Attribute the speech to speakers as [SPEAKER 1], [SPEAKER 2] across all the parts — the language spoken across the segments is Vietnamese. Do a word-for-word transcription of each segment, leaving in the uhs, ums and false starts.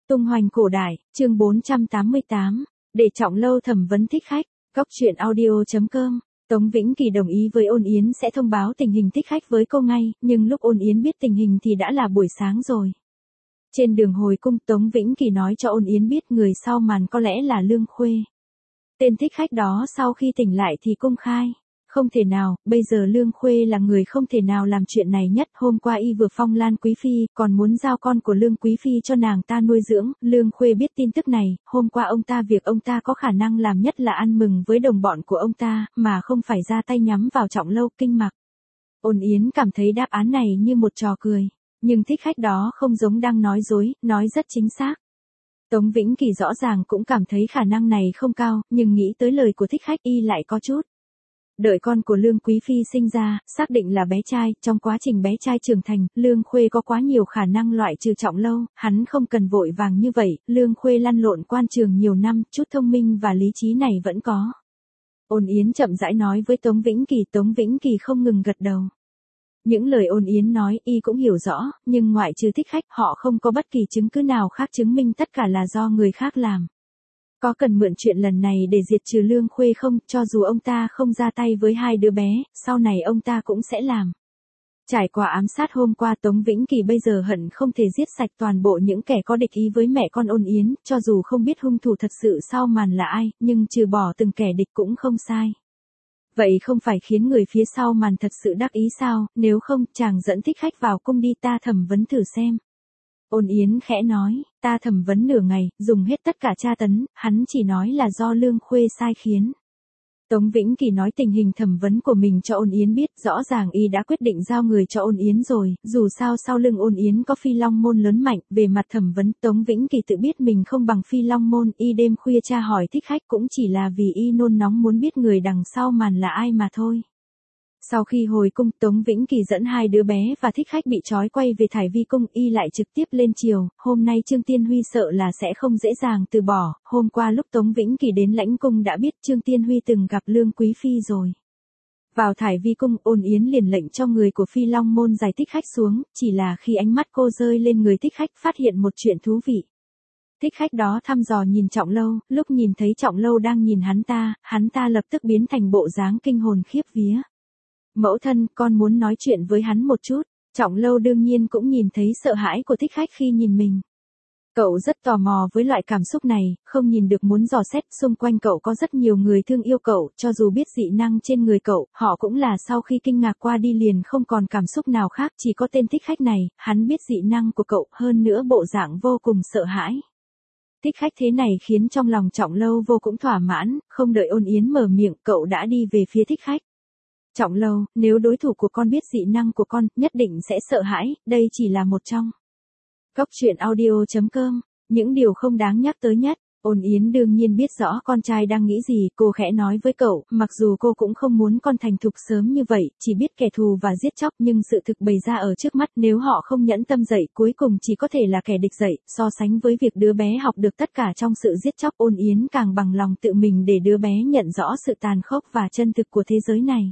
[SPEAKER 1] Tung hoành cổ đại, chương bốn trăm tám mươi tám, để Trọng Lâu thẩm vấn thích khách, góc truyện audio chấm com. Tống Vĩnh Kỳ đồng ý với Ôn Yến sẽ thông báo tình hình thích khách với cô ngay, nhưng lúc Ôn Yến biết tình hình thì đã là buổi sáng rồi. Trên đường hồi cung, Tống Vĩnh Kỳ nói cho Ôn Yến biết người sau màn có lẽ là Lương Khuê. Tên thích khách đó sau khi tỉnh lại thì công khai. Không thể nào, bây giờ Lương Khuê là người không thể nào làm chuyện này nhất. Hôm qua y vừa phong Lan Quý Phi, còn muốn giao con của Lương Quý Phi cho nàng ta nuôi dưỡng. Lương Khuê biết tin tức này, hôm qua ông ta việc ông ta có khả năng làm nhất là ăn mừng với đồng bọn của ông ta, mà không phải ra tay nhắm vào Trọng Lâu. Kinh mặc. Ôn Yến cảm thấy đáp án này như một trò cười, nhưng thích khách đó không giống đang nói dối, nói rất chính xác. Tống Vĩnh Kỳ rõ ràng cũng cảm thấy khả năng này không cao, nhưng nghĩ tới lời của thích khách y lại có chút. Đợi con của Lương Quý Phi sinh ra, xác định là bé trai, trong quá trình bé trai trưởng thành, Lương Khuê có quá nhiều khả năng loại trừ Trọng Lâu, hắn không cần vội vàng như vậy. Lương Khuê lăn lộn quan trường nhiều năm, chút thông minh và lý trí này vẫn có. Ôn Yến chậm rãi nói với Tống Vĩnh Kỳ, Tống Vĩnh Kỳ không ngừng gật đầu. Những lời Ôn Yến nói y cũng hiểu rõ, nhưng ngoại trừ thích khách, họ không có bất kỳ chứng cứ nào khác chứng minh tất cả là do người khác làm. Có cần mượn chuyện lần này để diệt trừ Lương Khuê không? Cho dù ông ta không ra tay với hai đứa bé, sau này ông ta cũng sẽ làm. Trải qua ám sát hôm qua, Tống Vĩnh Kỳ bây giờ hận không thể giết sạch toàn bộ những kẻ có địch ý với mẹ con Ôn Yến, cho dù không biết hung thủ thật sự sau màn là ai, nhưng trừ bỏ từng kẻ địch cũng không sai. Vậy không phải khiến người phía sau màn thật sự đắc ý sao? Nếu không, chàng dẫn thích khách vào cung đi, ta thẩm vấn thử xem. Ôn Yến khẽ nói, ta thẩm vấn nửa ngày, dùng hết tất cả tra tấn, hắn chỉ nói là do Lương Khuê sai khiến. Tống Vĩnh Kỳ nói tình hình thẩm vấn của mình cho Ôn Yến biết, rõ ràng y đã quyết định giao người cho Ôn Yến rồi, dù sao sau lưng Ôn Yến có Phi Long Môn lớn mạnh. Về mặt thẩm vấn, Tống Vĩnh Kỳ tự biết mình không bằng Phi Long Môn, y đêm khuya tra hỏi thích khách cũng chỉ là vì y nôn nóng muốn biết người đằng sau màn là ai mà thôi. Sau khi hồi cung, Tống Vĩnh Kỳ dẫn hai đứa bé và thích khách bị trói quay về Thải Vi cung, y lại trực tiếp lên triều. Hôm nay Trương Tiên Huy sợ là sẽ không dễ dàng từ bỏ. Hôm qua lúc Tống Vĩnh Kỳ đến lãnh cung đã biết Trương Tiên Huy từng gặp Lương Quý Phi rồi. Vào Thải Vi cung, Ôn Yến liền lệnh cho người của Phi Long Môn giải thích khách xuống, chỉ là khi ánh mắt cô rơi lên người thích khách phát hiện một chuyện thú vị. Thích khách đó thăm dò nhìn Trọng Lâu, lúc nhìn thấy Trọng Lâu đang nhìn hắn ta, hắn ta lập tức biến thành bộ dáng kinh hồn khiếp vía. Mẫu thân, con muốn nói chuyện với hắn một chút. Trọng Lâu đương nhiên cũng nhìn thấy sợ hãi của thích khách khi nhìn mình. Cậu rất tò mò với loại cảm xúc này, không nhìn được muốn dò xét. Xung quanh cậu có rất nhiều người thương yêu cậu, cho dù biết dị năng trên người cậu, họ cũng là sau khi kinh ngạc qua đi liền không còn cảm xúc nào khác. Chỉ có tên thích khách này, hắn biết dị năng của cậu, hơn nữa bộ dạng vô cùng sợ hãi. Thích khách thế này khiến trong lòng Trọng Lâu vô cùng thỏa mãn, không đợi Ôn Yến mở miệng, cậu đã đi về phía thích khách. Trọng Lâu, nếu đối thủ của con biết dị năng của con, nhất định sẽ sợ hãi, đây chỉ là một trong. Góc truyện audio chấm com, những điều không đáng nhắc tới nhất. Ôn Yến đương nhiên biết rõ con trai đang nghĩ gì, cô khẽ nói với cậu, mặc dù cô cũng không muốn con thành thục sớm như vậy, chỉ biết kẻ thù và giết chóc, nhưng sự thực bày ra ở trước mắt, nếu họ không nhẫn tâm dậy, cuối cùng chỉ có thể là kẻ địch dậy. So sánh với việc đứa bé học được tất cả trong sự giết chóc, Ôn Yến càng bằng lòng tự mình để đứa bé nhận rõ sự tàn khốc và chân thực của thế giới này.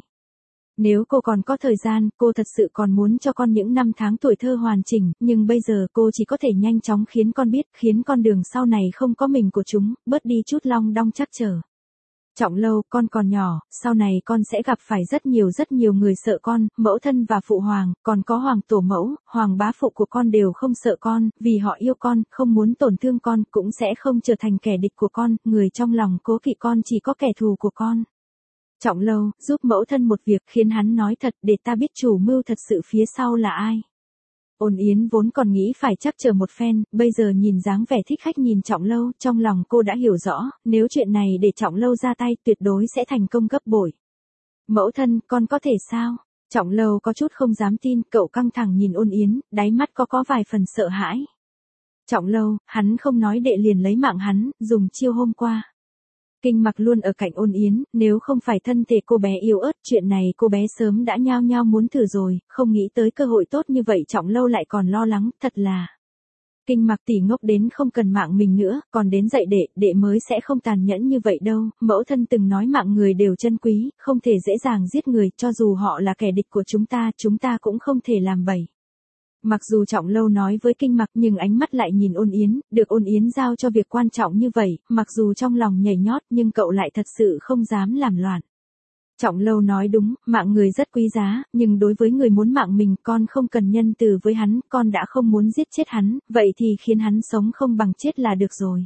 [SPEAKER 1] Nếu cô còn có thời gian, cô thật sự còn muốn cho con những năm tháng tuổi thơ hoàn chỉnh, nhưng bây giờ cô chỉ có thể nhanh chóng khiến con biết, khiến con đường sau này không có mình của chúng, bớt đi chút long đong trắc trở. Trọng Lâu, con còn nhỏ, sau này con sẽ gặp phải rất nhiều rất nhiều người sợ con, mẫu thân và phụ hoàng, còn có hoàng tổ mẫu, hoàng bá phụ của con đều không sợ con, vì họ yêu con, không muốn tổn thương con, cũng sẽ không trở thành kẻ địch của con, người trong lòng cố kỵ con chỉ có kẻ thù của con. Trọng Lâu, giúp mẫu thân một việc, khiến hắn nói thật để ta biết chủ mưu thật sự phía sau là ai. Ôn Yến vốn còn nghĩ phải chắc chờ một phen, bây giờ nhìn dáng vẻ thích khách nhìn Trọng Lâu, trong lòng cô đã hiểu rõ, nếu chuyện này để Trọng Lâu ra tay tuyệt đối sẽ thành công gấp bội. Mẫu thân, con có thể sao? Trọng Lâu có chút không dám tin, cậu căng thẳng nhìn Ôn Yến, đáy mắt có có vài phần sợ hãi. Trọng Lâu, hắn không nói đệ liền lấy mạng hắn, dùng chiêu hôm qua. Kinh mặc luôn ở cạnh Ôn Yến, nếu không phải thân thể cô bé yếu ớt, chuyện này cô bé sớm đã nhao nhao muốn thử rồi, không nghĩ tới cơ hội tốt như vậy. Trọng Lâu lại còn lo lắng, thật là. Kinh mặc tỷ ngốc đến không cần mạng mình nữa, còn đến dạy đệ, đệ mới sẽ không tàn nhẫn như vậy đâu. Mẫu thân từng nói mạng người đều chân quý, không thể dễ dàng giết người, cho dù họ là kẻ địch của chúng ta, chúng ta cũng không thể làm bậy. Mặc dù Trọng Lâu nói với Kinh Mặc nhưng ánh mắt lại nhìn Ôn Yến, được Ôn Yến giao cho việc quan trọng như vậy, mặc dù trong lòng nhảy nhót nhưng cậu lại thật sự không dám làm loạn. Trọng Lâu nói đúng, mạng người rất quý giá, nhưng đối với người muốn mạng mình con không cần nhân từ với hắn, con đã không muốn giết chết hắn, vậy thì khiến hắn sống không bằng chết là được rồi.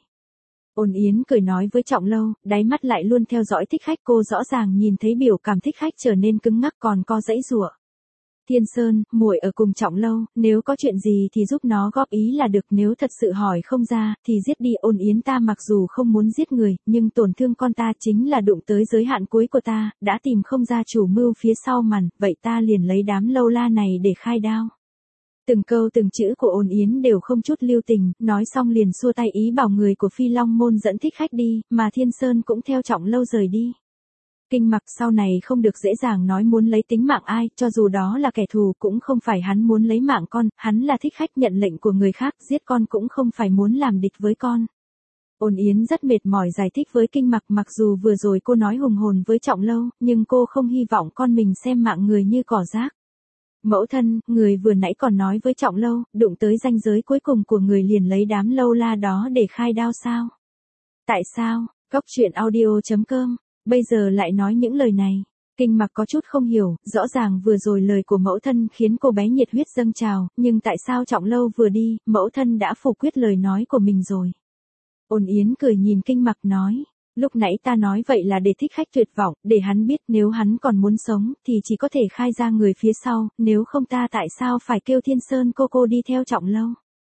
[SPEAKER 1] Ôn Yến cười nói với Trọng Lâu, đáy mắt lại luôn theo dõi Thích Khách, cô rõ ràng nhìn thấy biểu cảm Thích Khách trở nên cứng ngắc còn co giãy giụa. Thiên Sơn, muội ở cùng Trọng Lâu, nếu có chuyện gì thì giúp nó góp ý là được, nếu thật sự hỏi không ra, thì giết đi. Ôn Yến, ta mặc dù không muốn giết người, nhưng tổn thương con ta chính là đụng tới giới hạn cuối của ta, đã tìm không ra chủ mưu phía sau màn, vậy ta liền lấy đám lâu la này để khai đao. Từng câu từng chữ của Ôn Yến đều không chút lưu tình, nói xong liền xua tay ý bảo người của Phi Long môn dẫn Thích Khách đi, mà Thiên Sơn cũng theo Trọng Lâu rời đi. Kinh Mặc sau này không được dễ dàng nói muốn lấy tính mạng ai, cho dù đó là kẻ thù cũng không phải hắn muốn lấy mạng con, hắn là Thích Khách nhận lệnh của người khác, giết con cũng không phải muốn làm địch với con. Ôn Yến rất mệt mỏi giải thích với Kinh Mặc, mặc dù vừa rồi cô nói hùng hồn với Trọng Lâu, nhưng cô không hy vọng con mình xem mạng người như cỏ rác. Mẫu thân, người vừa nãy còn nói với Trọng Lâu, đụng tới ranh giới cuối cùng của người liền lấy đám lâu la đó để khai đao sao? Tại sao? Góc truyện audio chấm com bây giờ lại nói những lời này. Kinh Mặc có chút không hiểu, rõ ràng vừa rồi lời của mẫu thân khiến cô bé nhiệt huyết dâng trào, nhưng tại sao Trọng Lâu vừa đi, mẫu thân đã phủ quyết lời nói của mình rồi. Ôn Yến cười nhìn Kinh Mặc nói, lúc nãy ta nói vậy là để Thích Khách tuyệt vọng, để hắn biết nếu hắn còn muốn sống, thì chỉ có thể khai ra người phía sau, nếu không ta tại sao phải kêu Thiên Sơn cô cô đi theo Trọng Lâu.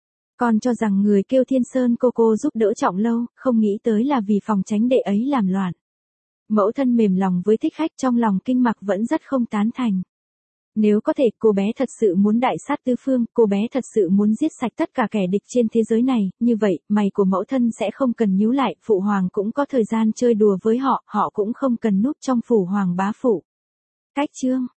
[SPEAKER 1] Con cho rằng người kêu Thiên Sơn cô cô giúp đỡ Trọng Lâu, không nghĩ tới là vì phòng tránh đệ ấy làm loạn. Mẫu thân mềm lòng với Thích Khách, trong lòng Kinh Mặc vẫn rất không tán thành. Nếu có thể, cô bé thật sự muốn đại sát tứ phương, cô bé thật sự muốn giết sạch tất cả kẻ địch trên thế giới này, như vậy, mày của mẫu thân sẽ không cần nhíu lại, phụ hoàng cũng có thời gian chơi đùa với họ, họ cũng không cần núp trong phủ hoàng bá phủ. Cách chương